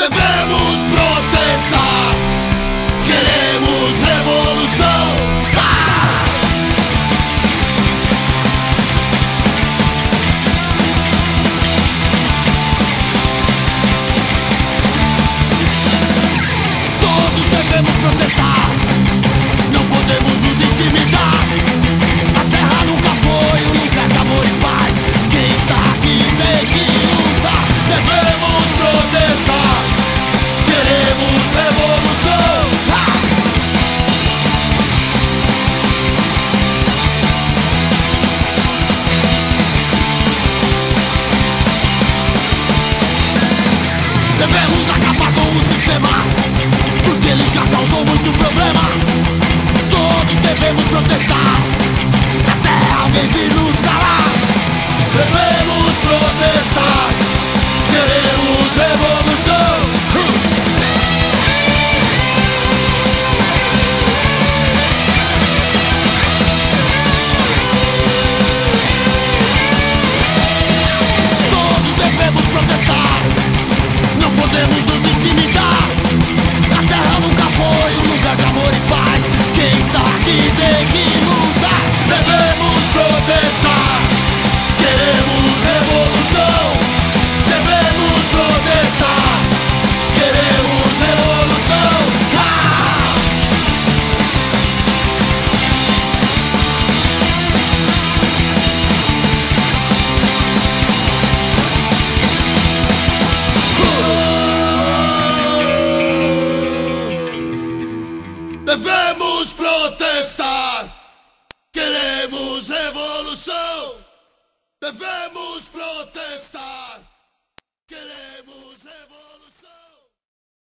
Devemos protestar, queremos revolução. Todos devemos protestar, não podemos nos intimidar. A terra nunca foi um lugar de amor e paz. Quem está aqui tem que lutar. Devemos protestar, queremos revolução. Devemos acabar com o sistema, porque ele já causou muito problema. Todos devemos protestar, até alguém vir nos calar. Devemos protestar.